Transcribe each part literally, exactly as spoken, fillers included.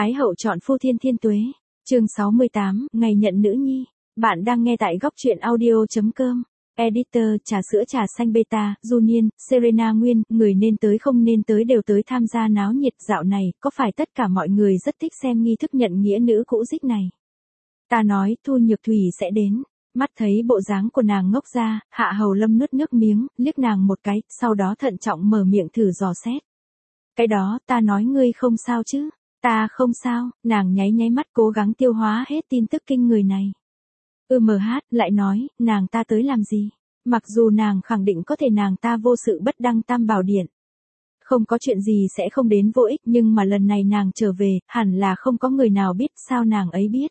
Thái hậu chọn phu thiên thiên tuế. Chương sáu mươi tám, ngày nhận nữ nhi. Bạn đang nghe tại góc truyện audio chấm com. Editor, trà sữa trà xanh beta, Junior, Serena Nguyên, người nên tới không nên tới đều tới tham gia náo nhiệt dạo này, có phải tất cả mọi người rất thích xem nghi thức nhận nghĩa nữ cũ dích này? Ta nói, Thu Nhược Thủy sẽ đến. Mắt thấy bộ dáng của nàng ngốc ra, Hạ Hầu Lâm nuốt nước miếng, liếc nàng một cái, sau đó thận trọng mở miệng thử dò xét. Cái đó, ta nói ngươi không sao chứ? Ta không sao, nàng nháy nháy mắt cố gắng tiêu hóa hết tin tức kinh người này. Ừ mờ hát, lại nói, nàng ta tới làm gì? Mặc dù nàng khẳng định có thể nàng ta vô sự bất đăng tam bảo điện. Không có chuyện gì sẽ không đến vô ích, nhưng mà lần này nàng trở về, hẳn là không có người nào biết, sao nàng ấy biết.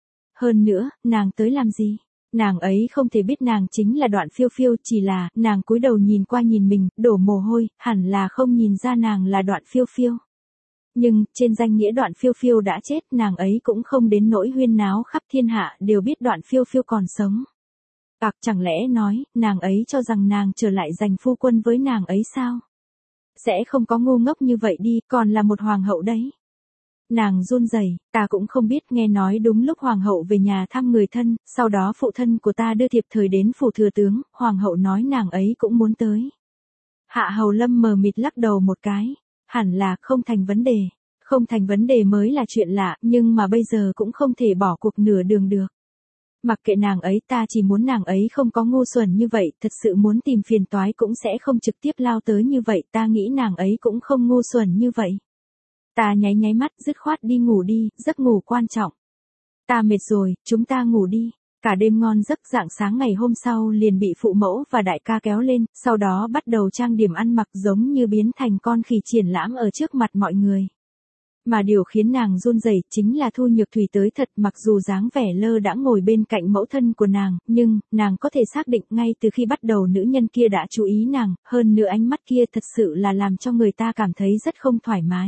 Hơn nữa, nàng tới làm gì? Nàng ấy không thể biết nàng chính là Đoạn Phiêu Phiêu, chỉ là, nàng cúi đầu nhìn qua nhìn mình, đổ mồ hôi, hẳn là không nhìn ra nàng là Đoạn Phiêu Phiêu. Nhưng, trên danh nghĩa Đoạn Phiêu Phiêu đã chết, nàng ấy cũng không đến nỗi huyên náo khắp thiên hạ đều biết Đoạn Phiêu Phiêu còn sống. Ặc, chẳng lẽ nói, nàng ấy cho rằng nàng trở lại giành phu quân với nàng ấy sao? Sẽ không có ngu ngốc như vậy đi, còn là một hoàng hậu đấy. Nàng run rẩy, ta cũng không biết, nghe nói đúng lúc hoàng hậu về nhà thăm người thân, sau đó phụ thân của ta đưa thiệp thời đến phủ thừa tướng, hoàng hậu nói nàng ấy cũng muốn tới. Hạ Hầu Lâm mờ mịt lắc đầu một cái, hẳn là không thành vấn đề, không thành vấn đề mới là chuyện lạ, nhưng mà bây giờ cũng không thể bỏ cuộc nửa đường được. Mặc kệ nàng ấy, ta chỉ muốn nàng ấy không có ngu xuẩn như vậy, thật sự muốn tìm phiền toái cũng sẽ không trực tiếp lao tới như vậy, ta nghĩ nàng ấy cũng không ngu xuẩn như vậy. Ta nháy nháy mắt, dứt khoát đi ngủ đi, giấc ngủ quan trọng. Ta mệt rồi, chúng ta ngủ đi. Cả đêm ngon giấc, rạng sáng ngày hôm sau liền bị phụ mẫu và đại ca kéo lên, sau đó bắt đầu trang điểm ăn mặc giống như biến thành con khỉ triển lãm ở trước mặt mọi người. Mà điều khiến nàng run rẩy chính là Thu Nhược Thủy tới thật, mặc dù dáng vẻ lơ đãng ngồi bên cạnh mẫu thân của nàng, nhưng, nàng có thể xác định ngay từ khi bắt đầu nữ nhân kia đã chú ý nàng, hơn nữa ánh mắt kia thật sự là làm cho người ta cảm thấy rất không thoải mái.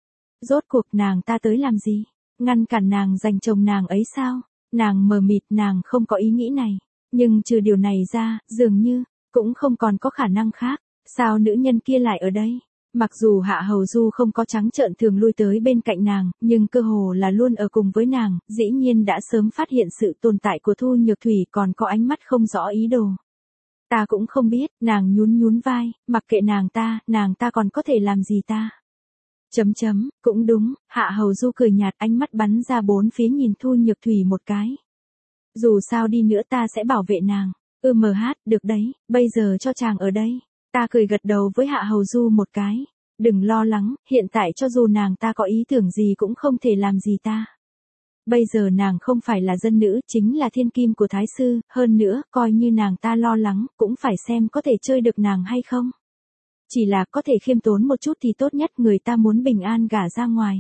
Rốt cuộc nàng ta tới làm gì? Ngăn cản nàng giành chồng nàng ấy sao? Nàng mờ mịt, nàng không có ý nghĩ này. Nhưng trừ điều này ra, dường như, cũng không còn có khả năng khác. Sao nữ nhân kia lại ở đây? Mặc dù Hạ Hầu Du không có trắng trợn thường lui tới bên cạnh nàng, nhưng cơ hồ là luôn ở cùng với nàng, dĩ nhiên đã sớm phát hiện sự tồn tại của Thu Nhược Thủy, còn có ánh mắt không rõ ý đồ. Ta cũng không biết, nàng nhún nhún vai, mặc kệ nàng ta, nàng ta còn có thể làm gì ta? Chấm chấm, cũng đúng, Hạ Hầu Du cười nhạt, ánh mắt bắn ra bốn phía nhìn Thu Nhược Thủy một cái. Dù sao đi nữa ta sẽ bảo vệ nàng. Ừ mờ hát, được đấy, bây giờ cho chàng ở đây. Ta cười gật đầu với Hạ Hầu Du một cái. Đừng lo lắng, hiện tại cho dù nàng ta có ý tưởng gì cũng không thể làm gì ta. Bây giờ nàng không phải là dân nữ, chính là thiên kim của Thái Sư, hơn nữa, coi như nàng ta lo lắng, cũng phải xem có thể chơi được nàng hay không. Chỉ là có thể khiêm tốn một chút thì tốt nhất, người ta muốn bình an gả ra ngoài.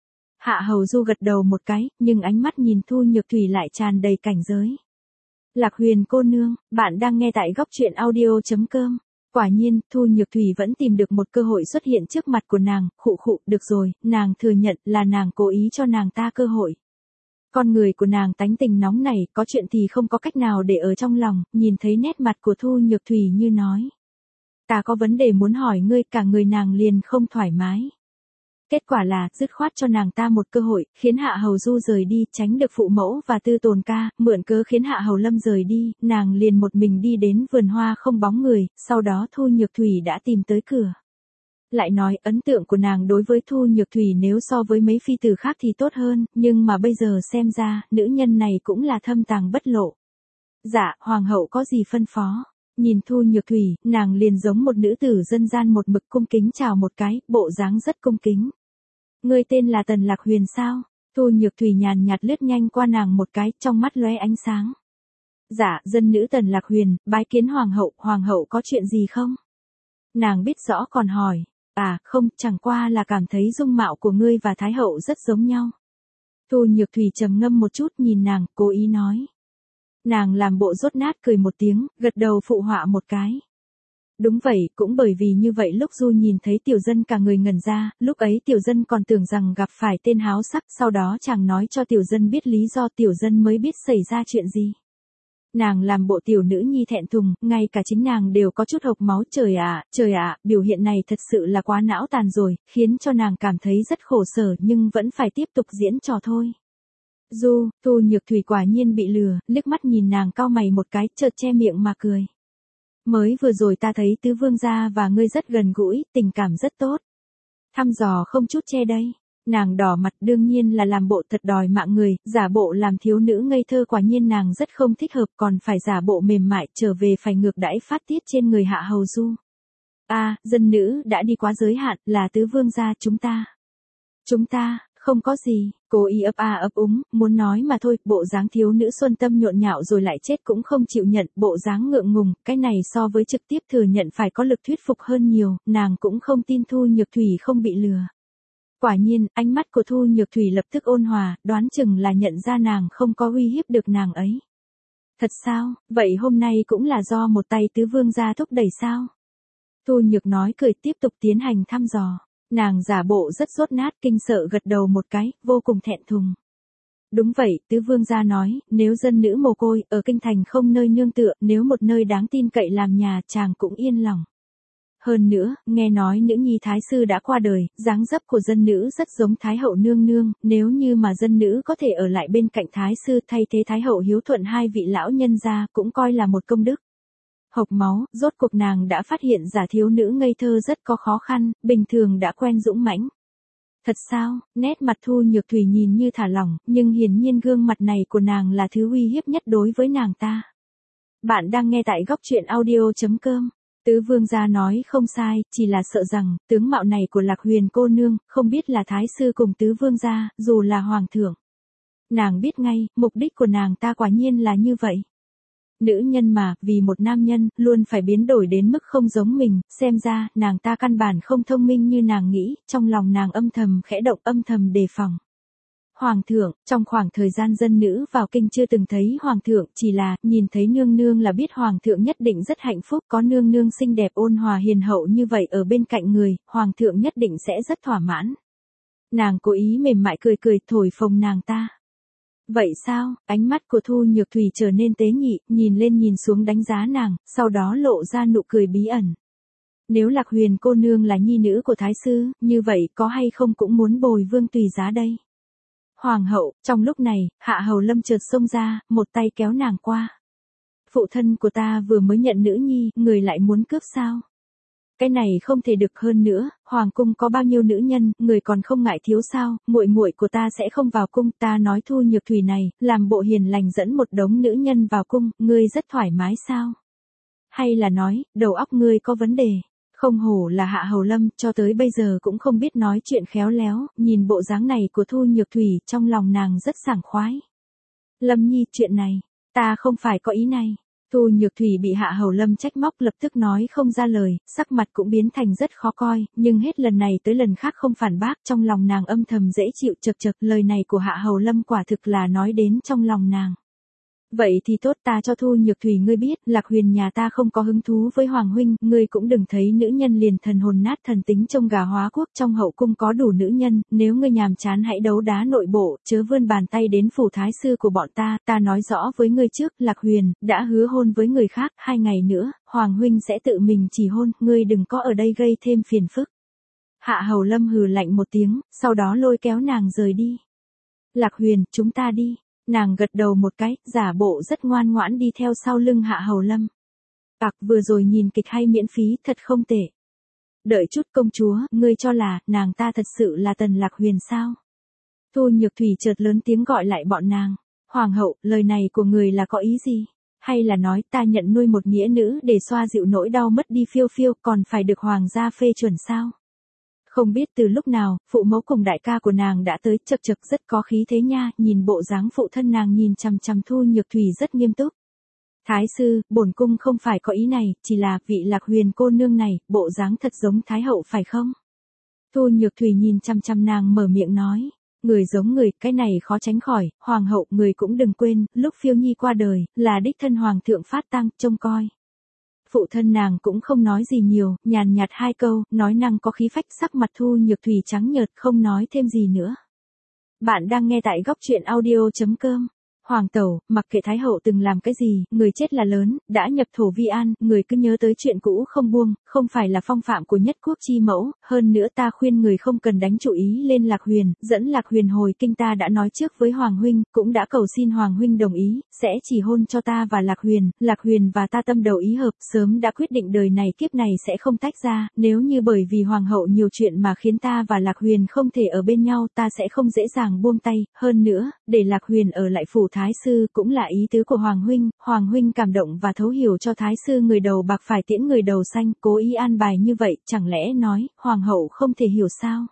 Hạ Hầu Du gật đầu một cái, nhưng ánh mắt nhìn Thu Nhược Thủy lại tràn đầy cảnh giới. Lạc Huyền cô nương, bạn đang nghe tại góc truyện audio chấm com. Quả nhiên, Thu Nhược Thủy vẫn tìm được một cơ hội xuất hiện trước mặt của nàng, khụ khụ, được rồi, nàng thừa nhận là nàng cố ý cho nàng ta cơ hội. Con người của nàng tánh tình nóng này, có chuyện thì không có cách nào để ở trong lòng, nhìn thấy nét mặt của Thu Nhược Thủy như nói. Ta có vấn đề muốn hỏi ngươi, cả người nàng liền không thoải mái. Kết quả là, dứt khoát cho nàng ta một cơ hội, khiến Hạ Hầu Du rời đi, tránh được phụ mẫu và tư tồn ca, mượn cớ khiến Hạ Hầu Lâm rời đi, nàng liền một mình đi đến vườn hoa không bóng người, sau đó Thu Nhược Thủy đã tìm tới cửa. Lại nói, ấn tượng của nàng đối với Thu Nhược Thủy nếu so với mấy phi tử khác thì tốt hơn, nhưng mà bây giờ xem ra, nữ nhân này cũng là thâm tàng bất lộ. Dạ, hoàng hậu có gì phân phó? Nhìn Thu Nhược Thủy, nàng liền giống một nữ tử dân gian một mực cung kính chào một cái, bộ dáng rất cung kính. Ngươi tên là Tần Lạc Huyền sao? Thu Nhược Thủy nhàn nhạt lướt nhanh qua nàng một cái, trong mắt lóe ánh sáng. Dạ, dân nữ Tần Lạc Huyền, bái kiến hoàng hậu, hoàng hậu có chuyện gì không? Nàng biết rõ còn hỏi, à, không, chẳng qua là cảm thấy dung mạo của ngươi và Thái hậu rất giống nhau. Thu Nhược Thủy trầm ngâm một chút nhìn nàng, cố ý nói. Nàng làm bộ dốt nát cười một tiếng, gật đầu phụ họa một cái. Đúng vậy, cũng bởi vì như vậy lúc Du nhìn thấy Tiểu Dân cả người ngẩn ra, lúc ấy Tiểu Dân còn tưởng rằng gặp phải tên háo sắc, sau đó chàng nói cho Tiểu Dân biết lý do, Tiểu Dân mới biết xảy ra chuyện gì. Nàng làm bộ tiểu nữ nhi thẹn thùng, ngay cả chính nàng đều có chút hộc máu. Trời ạ, trời ạ, biểu hiện này thật sự là quá não tàn rồi, khiến cho nàng cảm thấy rất khổ sở nhưng vẫn phải tiếp tục diễn trò thôi. Du, Thu Nhược Thủy quả nhiên bị lừa, liếc mắt nhìn nàng cau mày một cái, chợt che miệng mà cười. Mới vừa rồi ta thấy tứ vương gia và ngươi rất gần gũi, tình cảm rất tốt. Thăm dò không chút che đây. Nàng đỏ mặt, đương nhiên là làm bộ thật đòi mạng người, giả bộ làm thiếu nữ ngây thơ, quả nhiên nàng rất không thích hợp, còn phải giả bộ mềm mại, trở về phải ngược đãi phát tiết trên người Hạ Hầu Du. A, à, dân nữ đã đi quá giới hạn, là tứ vương gia chúng ta. Chúng ta, không có gì, cô y ấp a ấp úng, muốn nói mà thôi, bộ dáng thiếu nữ xuân tâm nhộn nhạo rồi lại chết cũng không chịu nhận, bộ dáng ngượng ngùng, cái này so với trực tiếp thừa nhận phải có lực thuyết phục hơn nhiều, nàng cũng không tin Thu Nhược Thủy không bị lừa. Quả nhiên, ánh mắt của Thu Nhược Thủy lập tức ôn hòa, đoán chừng là nhận ra nàng không có uy hiếp được nàng ấy. Thật sao, vậy hôm nay cũng là do một tay tứ vương gia thúc đẩy sao? Thu Nhược nói cười tiếp tục tiến hành thăm dò. Nàng giả bộ rất sốt nát, kinh sợ gật đầu một cái, vô cùng thẹn thùng. Đúng vậy, tứ vương gia nói, nếu dân nữ mồ côi, ở kinh thành không nơi nương tựa, nếu một nơi đáng tin cậy làm nhà, chàng cũng yên lòng. Hơn nữa, nghe nói nữ nhi thái sư đã qua đời, dáng dấp của dân nữ rất giống thái hậu nương nương, nếu như mà dân nữ có thể ở lại bên cạnh thái sư thay thế thái hậu hiếu thuận hai vị lão nhân gia, cũng coi là một công đức. Hộc máu, rốt cuộc nàng đã phát hiện giả thiếu nữ ngây thơ rất có khó khăn, bình thường đã quen dũng mãnh. Thật sao, nét mặt Thu Nhược Thủy nhìn như thả lỏng, nhưng hiển nhiên gương mặt này của nàng là thứ uy hiếp nhất đối với nàng ta. Bạn đang nghe tại góc truyện audio chấm com. Tứ vương gia nói không sai, chỉ là sợ rằng, tướng mạo này của Lạc Huyền cô nương, không biết là thái sư cùng tứ vương gia, dù là hoàng thượng. Nàng biết ngay, mục đích của nàng ta quả nhiên là như vậy. Nữ nhân mà, vì một nam nhân, luôn phải biến đổi đến mức không giống mình, xem ra, nàng ta căn bản không thông minh như nàng nghĩ, trong lòng nàng âm thầm khẽ động, âm thầm đề phòng. Hoàng thượng, trong khoảng thời gian dân nữ vào kinh chưa từng thấy hoàng thượng, chỉ là, nhìn thấy nương nương là biết hoàng thượng nhất định rất hạnh phúc, có nương nương xinh đẹp ôn hòa hiền hậu như vậy ở bên cạnh người, hoàng thượng nhất định sẽ rất thỏa mãn. Nàng cố ý mềm mại cười cười, thổi phồng nàng ta. Vậy sao, ánh mắt của Thu Nhược Thủy trở nên tế nhị, nhìn lên nhìn xuống đánh giá nàng, sau đó lộ ra nụ cười bí ẩn. Nếu Lạc Huyền cô nương là nhi nữ của thái sư, như vậy có hay không cũng muốn bồi vương tùy giá đây. Hoàng hậu, trong lúc này, Hạ Hầu Lâm chợt xông ra, một tay kéo nàng qua. Phụ thân của ta vừa mới nhận nữ nhi, người lại muốn cướp sao? Cái này không thể được, hơn nữa, hoàng cung có bao nhiêu nữ nhân, người còn không ngại thiếu sao? Muội muội của ta sẽ không vào cung, ta nói Thu Nhược Thủy này, làm bộ hiền lành dẫn một đống nữ nhân vào cung, ngươi rất thoải mái sao? Hay là nói, đầu óc ngươi có vấn đề? Không hổ là Hạ Hầu Lâm, cho tới bây giờ cũng không biết nói chuyện khéo léo, nhìn bộ dáng này của Thu Nhược Thủy, trong lòng nàng rất sảng khoái. Lâm nhi, chuyện này, ta không phải có ý này. Thu Nhược Thủy bị Hạ Hầu Lâm trách móc lập tức nói không ra lời, sắc mặt cũng biến thành rất khó coi, nhưng hết lần này tới lần khác không phản bác, trong lòng nàng âm thầm dễ chịu, chật chật, lời này của Hạ Hầu Lâm quả thực là nói đến trong lòng nàng. Vậy thì tốt, ta cho Thu Nhược Thủy ngươi biết, Lạc Huyền nhà ta không có hứng thú với Hoàng huynh, ngươi cũng đừng thấy nữ nhân liền thần hồn nát thần tính trông gà hóa quốc, trong hậu cung có đủ nữ nhân, nếu ngươi nhàm chán hãy đấu đá nội bộ, chớ vươn bàn tay đến phủ thái sư của bọn ta, ta nói rõ với ngươi trước, Lạc Huyền đã hứa hôn với người khác, hai ngày nữa, Hoàng huynh sẽ tự mình chỉ hôn, ngươi đừng có ở đây gây thêm phiền phức. Hạ Hầu Lâm hừ lạnh một tiếng, sau đó lôi kéo nàng rời đi. Lạc Huyền, chúng ta đi. Nàng gật đầu một cái, giả bộ rất ngoan ngoãn đi theo sau lưng Hạ Hầu Lâm. Ặc, vừa rồi nhìn kịch hay miễn phí, thật không tệ. Đợi chút công chúa, ngươi cho là, nàng ta thật sự là Tần Lạc Huyền sao? Thu Nhược Thủy chợt lớn tiếng gọi lại bọn nàng. Hoàng hậu, lời này của người là có ý gì? Hay là nói ta nhận nuôi một nghĩa nữ để xoa dịu nỗi đau mất đi phiêu phiêu, còn phải được hoàng gia phê chuẩn sao? Không biết từ lúc nào, phụ mẫu cùng đại ca của nàng đã tới, chật chật rất có khí thế nha, nhìn bộ dáng phụ thân nàng nhìn chằm chằm Thu Nhược Thủy rất nghiêm túc. Thái sư, bổn cung không phải có ý này, chỉ là vị Lạc Huyền cô nương này, bộ dáng thật giống Thái hậu phải không? Thu Nhược Thủy nhìn chằm chằm nàng mở miệng nói, người giống người, cái này khó tránh khỏi, hoàng hậu, người cũng đừng quên, lúc phiêu nhi qua đời, là đích thân hoàng thượng phát tang, trông coi. Phụ thân nàng cũng không nói gì nhiều, nhàn nhạt hai câu, nói năng có khí phách, sắc mặt Thu Nhược Thủy trắng nhợt, không nói thêm gì nữa. Bạn đang nghe tại góc truyện audio chấm com. Hoàng tẩu, mặc kệ Thái hậu từng làm cái gì, người chết là lớn, đã nhập thổ vi an, người cứ nhớ tới chuyện cũ không buông, không phải là phong phạm của nhất quốc chi mẫu, hơn nữa ta khuyên người không cần đánh chủ ý lên Lạc Huyền, dẫn Lạc Huyền hồi kinh ta đã nói trước với Hoàng huynh, cũng đã cầu xin Hoàng huynh đồng ý, sẽ chỉ hôn cho ta và Lạc Huyền, Lạc Huyền và ta tâm đầu ý hợp, sớm đã quyết định đời này kiếp này sẽ không tách ra, nếu như bởi vì Hoàng hậu nhiều chuyện mà khiến ta và Lạc Huyền không thể ở bên nhau ta sẽ không dễ dàng buông tay, hơn nữa, để Lạc Huyền ở lại phủ Thái sư cũng là ý tứ của Hoàng huynh, Hoàng huynh cảm động và thấu hiểu cho Thái sư người đầu bạc phải tiễn người đầu xanh, cố ý an bài như vậy, chẳng lẽ nói, Hoàng hậu không thể hiểu sao?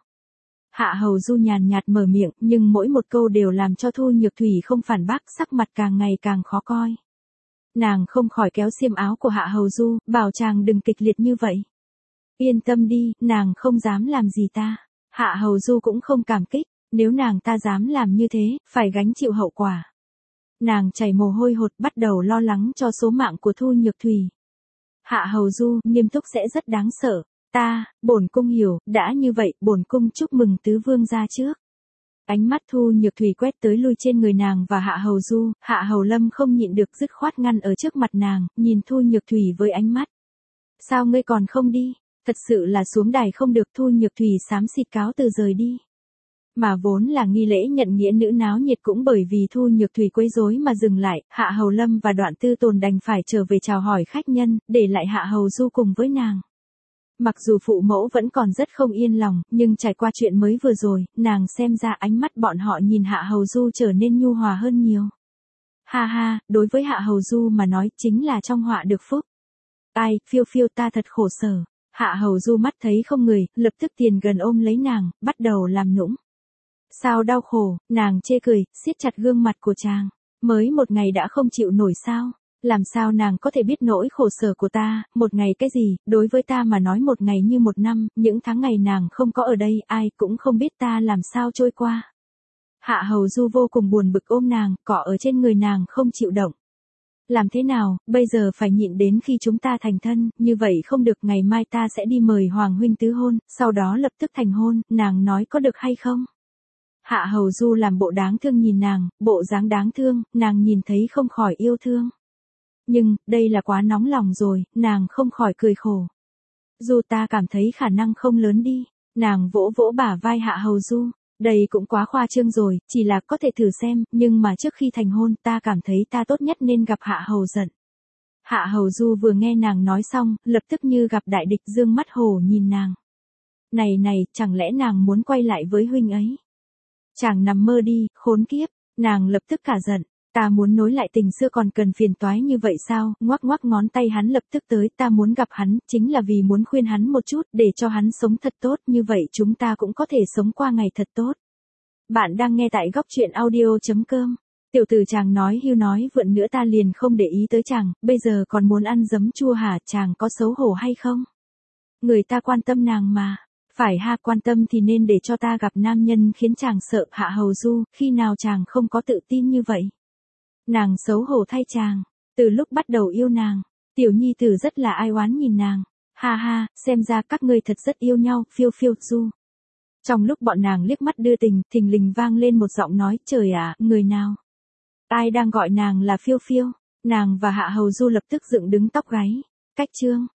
Hạ hầu Du nhàn nhạt mở miệng, nhưng mỗi một câu đều làm cho Thu Nhược Thủy không phản bác, sắc mặt càng ngày càng khó coi. Nàng không khỏi kéo xiêm áo của Hạ hầu Du, bảo chàng đừng kịch liệt như vậy. Yên tâm đi, nàng không dám làm gì ta. Hạ hầu Du cũng không cảm kích, nếu nàng ta dám làm như thế, phải gánh chịu hậu quả. Nàng chảy mồ hôi hột bắt đầu lo lắng cho số mạng của Thu Nhược Thủy. Hạ hầu Du, nghiêm túc sẽ rất đáng sợ. Ta, bổn cung hiểu, đã như vậy, bổn cung chúc mừng tứ vương gia trước. Ánh mắt Thu Nhược Thủy quét tới lui trên người nàng và Hạ hầu Du, Hạ hầu Lâm không nhịn được dứt khoát ngăn ở trước mặt nàng, nhìn Thu Nhược Thủy với ánh mắt. Sao ngươi còn không đi? Thật sự là xuống đài không được. Thu Nhược Thủy xám xịt cáo từ rời đi. Mà vốn là nghi lễ nhận nghĩa nữ náo nhiệt cũng bởi vì Thu Nhược Thủy quấy rối mà dừng lại, Hạ hầu Lâm và Đoạn Tư Tồn đành phải trở về chào hỏi khách nhân, để lại Hạ hầu Du cùng với nàng. Mặc dù phụ mẫu vẫn còn rất không yên lòng, nhưng trải qua chuyện mới vừa rồi, nàng xem ra ánh mắt bọn họ nhìn Hạ hầu Du trở nên nhu hòa hơn nhiều. Ha ha, đối với Hạ hầu Du mà nói chính là trong họa được phúc. Ai, phiêu phiêu ta thật khổ sở. Hạ hầu Du mắt thấy không người, lập tức tiền gần ôm lấy nàng, bắt đầu làm nũng. Sao đau khổ, nàng chê cười, siết chặt gương mặt của chàng. Mới một ngày đã không chịu nổi sao? Làm sao nàng có thể biết nỗi khổ sở của ta, một ngày cái gì, đối với ta mà nói một ngày như một năm, những tháng ngày nàng không có ở đây, ai cũng không biết ta làm sao trôi qua. Hạ hầu Du vô cùng buồn bực ôm nàng, cọ ở trên người nàng không chịu động. Làm thế nào, bây giờ phải nhịn đến khi chúng ta thành thân, như vậy không được, ngày mai ta sẽ đi mời Hoàng huynh tứ hôn, sau đó lập tức thành hôn, nàng nói có được hay không? Hạ hầu Du làm bộ đáng thương nhìn nàng, bộ dáng đáng thương, nàng nhìn thấy không khỏi yêu thương. Nhưng, đây là quá nóng lòng rồi, nàng không khỏi cười khổ. Du ta cảm thấy khả năng không lớn đi, nàng vỗ vỗ bả vai Hạ hầu Du. Đây cũng quá khoa trương rồi, chỉ là có thể thử xem, nhưng mà trước khi thành hôn ta cảm thấy ta tốt nhất nên gặp Hạ hầu giận. Hạ hầu Du vừa nghe nàng nói xong, lập tức như gặp đại địch dương mắt hổ nhìn nàng. Này này, chẳng lẽ nàng muốn quay lại với huynh ấy? Chàng nằm mơ đi, khốn kiếp, nàng lập tức cả giận. Ta muốn nối lại tình xưa còn cần phiền toái như vậy sao? Ngoắc ngoắc ngón tay hắn lập tức tới, ta muốn gặp hắn, chính là vì muốn khuyên hắn một chút, để cho hắn sống thật tốt, như vậy chúng ta cũng có thể sống qua ngày thật tốt. Bạn đang nghe tại góc truyện audio chấm com. Tiểu tử chàng nói hưu nói vượn nữa ta liền không để ý tới chàng, bây giờ còn muốn ăn giấm chua hả, chàng có xấu hổ hay không? Người ta quan tâm nàng mà. Phải ha, quan tâm thì nên để cho ta gặp nam nhân khiến chàng sợ. Hạ hầu Du, khi nào chàng không có tự tin như vậy? Nàng xấu hổ thay chàng, từ lúc bắt đầu yêu nàng, tiểu nhi tử rất là ai oán nhìn nàng. Ha ha, xem ra các ngươi thật rất yêu nhau, phiêu phiêu Du. Trong lúc bọn nàng liếc mắt đưa tình, thình lình vang lên một giọng nói, trời ạ, người nào? Ai đang gọi nàng là phiêu phiêu? Nàng và Hạ hầu Du lập tức dựng đứng tóc gáy. Cách chương